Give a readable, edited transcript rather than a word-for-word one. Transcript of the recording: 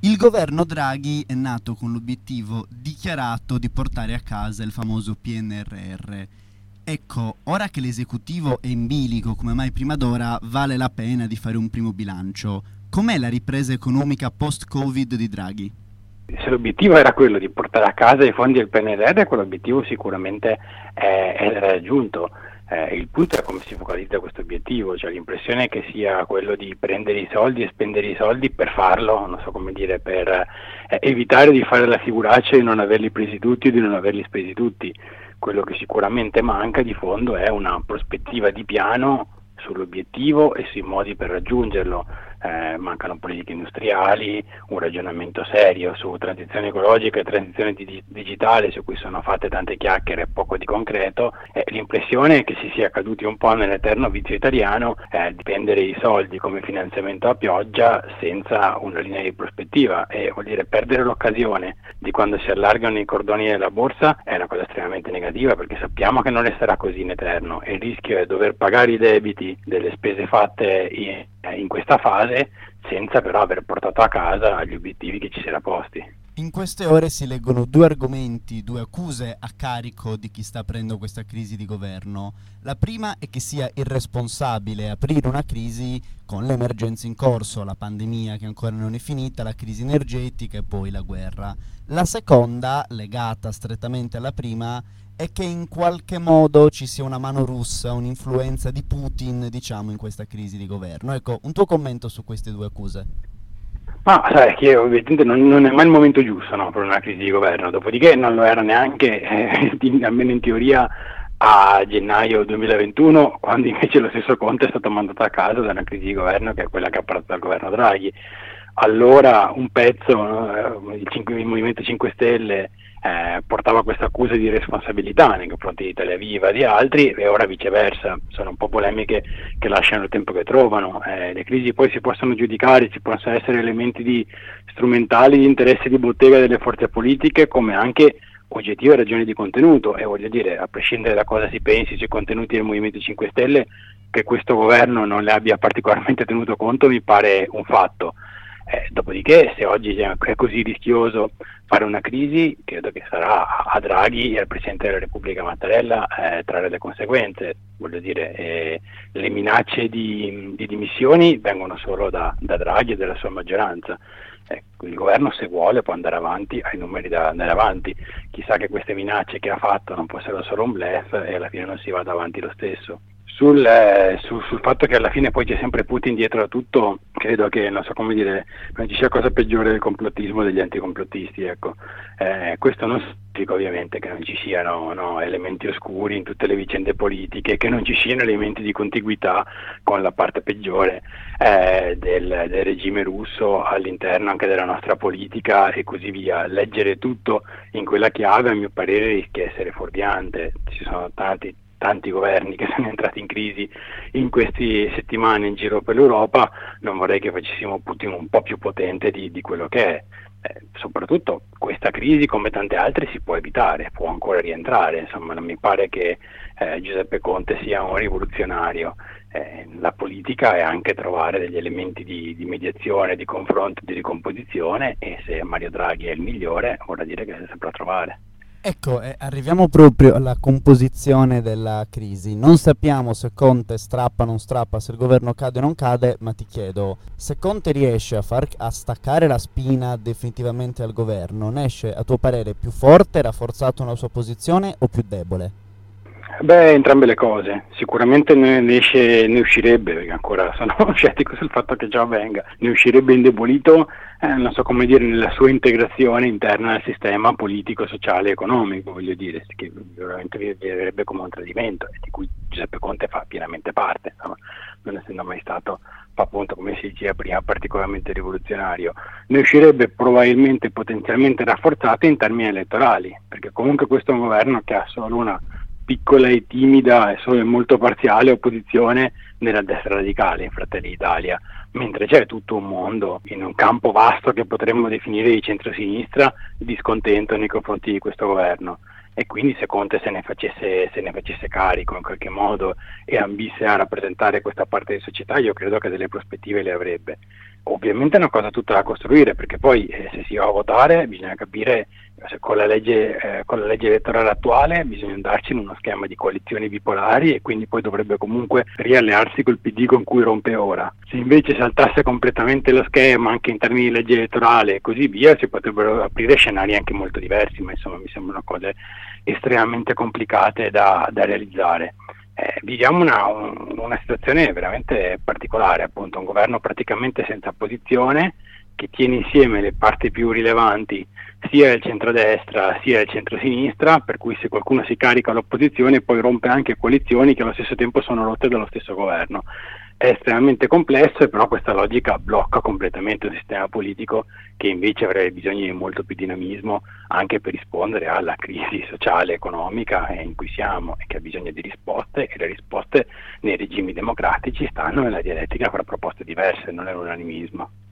Il governo Draghi è nato con l'obiettivo dichiarato di portare a casa il famoso PNRR. Ecco, ora che l'esecutivo è in bilico come mai prima d'ora, vale la pena di fare un primo bilancio. Com'è la ripresa economica post-Covid di Draghi? Se l'obiettivo era quello di portare a casa i fondi del PNRR, quell'obiettivo sicuramente è raggiunto. Il punto è come si focalizza questo obiettivo, cioè l'impressione è che sia quello di prendere i soldi e spendere i soldi per farlo, non so come dire, per evitare di fare la figuraccia di non averli presi tutti o di non averli spesi tutti. Quello che sicuramente manca di fondo è una prospettiva di piano sull'obiettivo e sui modi per raggiungerlo. Mancano politiche industriali, un ragionamento serio su transizione ecologica e transizione digitale, su cui sono fatte tante chiacchiere e poco di concreto. L'impressione è che si sia caduti un po' nell'eterno vizio italiano di prendere i soldi come finanziamento a pioggia senza una linea di prospettiva, e vuol dire perdere l'occasione di quando si allargano i cordoni della borsa è una cosa estremamente negativa, perché sappiamo che non resterà così in eterno e il rischio è dover pagare i debiti delle spese fatte in questa fase senza però aver portato a casa gli obiettivi che ci si era posti. In queste ore si leggono due argomenti, due accuse a carico di chi sta aprendo questa crisi di governo. La prima è che sia irresponsabile aprire una crisi con l'emergenza in corso, la pandemia che ancora non è finita, la crisi energetica e poi la guerra. La seconda, legata strettamente alla prima, è che in qualche modo ci sia una mano russa, un'influenza di Putin, diciamo, in questa crisi di governo. Ecco, un tuo commento su queste due accuse? Ma sai che ovviamente non è mai il momento giusto, no, per una crisi di governo, dopodiché non lo era neanche, almeno in teoria, a gennaio 2021, quando invece lo stesso Conte è stato mandato a casa da una crisi di governo che è quella che ha portato al governo Draghi. Allora un pezzo, no, il Movimento 5 Stelle portava questa accusa di responsabilità nei confronti di Italia Viva, di altri, e ora viceversa. Sono un po' polemiche che lasciano il tempo che trovano. Le crisi poi si possono giudicare, ci possono essere elementi strumentali di interesse di bottega delle forze politiche, come anche oggettive ragioni di contenuto, e voglio dire, a prescindere da cosa si pensi sui contenuti del Movimento 5 Stelle, che questo governo non ne abbia particolarmente tenuto conto mi pare un fatto. Dopodiché, se oggi è così rischioso fare una crisi, credo che sarà a Draghi e al Presidente della Repubblica Mattarella trarre le conseguenze. Voglio dire, le minacce di dimissioni vengono solo da Draghi e dalla sua maggioranza. Il governo, se vuole, può andare avanti, ha i numeri da andare avanti. Chissà che queste minacce che ha fatto non fossero solo un bluff e alla fine non si vada avanti lo stesso. Sul fatto che alla fine poi c'è sempre Putin dietro a tutto, credo che, non so come dire, non ci sia cosa peggiore del complottismo degli anticomplottisti, ecco. Questo non significa ovviamente che non ci siano elementi oscuri in tutte le vicende politiche, che non ci siano elementi di contiguità con la parte peggiore del regime russo all'interno anche della nostra politica e così via. Leggere tutto in quella chiave, a mio parere, rischia di essere fuorviante. Ci sono tanti governi che sono entrati in crisi in queste settimane in giro per l'Europa. Non vorrei che facessimo Putin un po' più potente di quello che è. Soprattutto questa crisi, come tante altre, si può evitare, può ancora rientrare. Insomma, non mi pare che Giuseppe Conte sia un rivoluzionario. La politica è anche trovare degli elementi di mediazione, di confronto, di ricomposizione, e se Mario Draghi è il migliore, vorrà dire che si saprà trovare. Ecco, arriviamo proprio alla composizione della crisi. Non sappiamo se Conte strappa o non strappa, se il governo cade o non cade, ma ti chiedo, se Conte riesce a staccare la spina definitivamente al governo, ne esce a tuo parere più forte, rafforzato nella sua posizione o più debole? Beh, entrambe le cose. Sicuramente ne uscirebbe, perché ancora sono scettico sul fatto che ciò avvenga, ne uscirebbe indebolito, non so come dire, nella sua integrazione interna al sistema politico, sociale e economico, voglio dire, che veramente vedrebbe come un tradimento, e di cui Giuseppe Conte fa pienamente parte, insomma, non essendo mai stato, appunto, come si diceva prima, particolarmente rivoluzionario. Ne uscirebbe probabilmente potenzialmente rafforzato in termini elettorali, perché comunque questo è un governo che ha solo una piccola e timida e solo molto parziale opposizione nella destra radicale in Fratelli d'Italia, mentre c'è tutto un mondo in un campo vasto che potremmo definire di centrosinistra di scontento nei confronti di questo governo. E quindi se Conte se ne facesse carico in qualche modo e ambisse a rappresentare questa parte di società, io credo che delle prospettive le avrebbe. ovviamente è una cosa tutta da costruire, perché poi se si va a votare bisogna capire se con la legge elettorale attuale bisogna andarci in uno schema di coalizioni bipolari, e quindi poi dovrebbe comunque riallearsi col PD con cui rompe ora. Se invece saltasse completamente lo schema anche in termini di legge elettorale e così via, si potrebbero aprire scenari anche molto diversi, ma insomma mi sembrano cose estremamente complicate da realizzare. Viviamo una situazione veramente particolare, appunto, un governo praticamente senza posizione, che tiene insieme le parti più rilevanti sia del centrodestra sia del centrosinistra, per cui se qualcuno si carica l'opposizione poi rompe anche coalizioni che allo stesso tempo sono rotte dallo stesso governo. È estremamente complesso, e però questa logica blocca completamente un sistema politico che invece avrebbe bisogno di molto più dinamismo anche per rispondere alla crisi sociale e economica in cui siamo, e che ha bisogno di risposte, e le risposte nei regimi democratici stanno nella dialettica fra proposte diverse, non nell'unanimismo.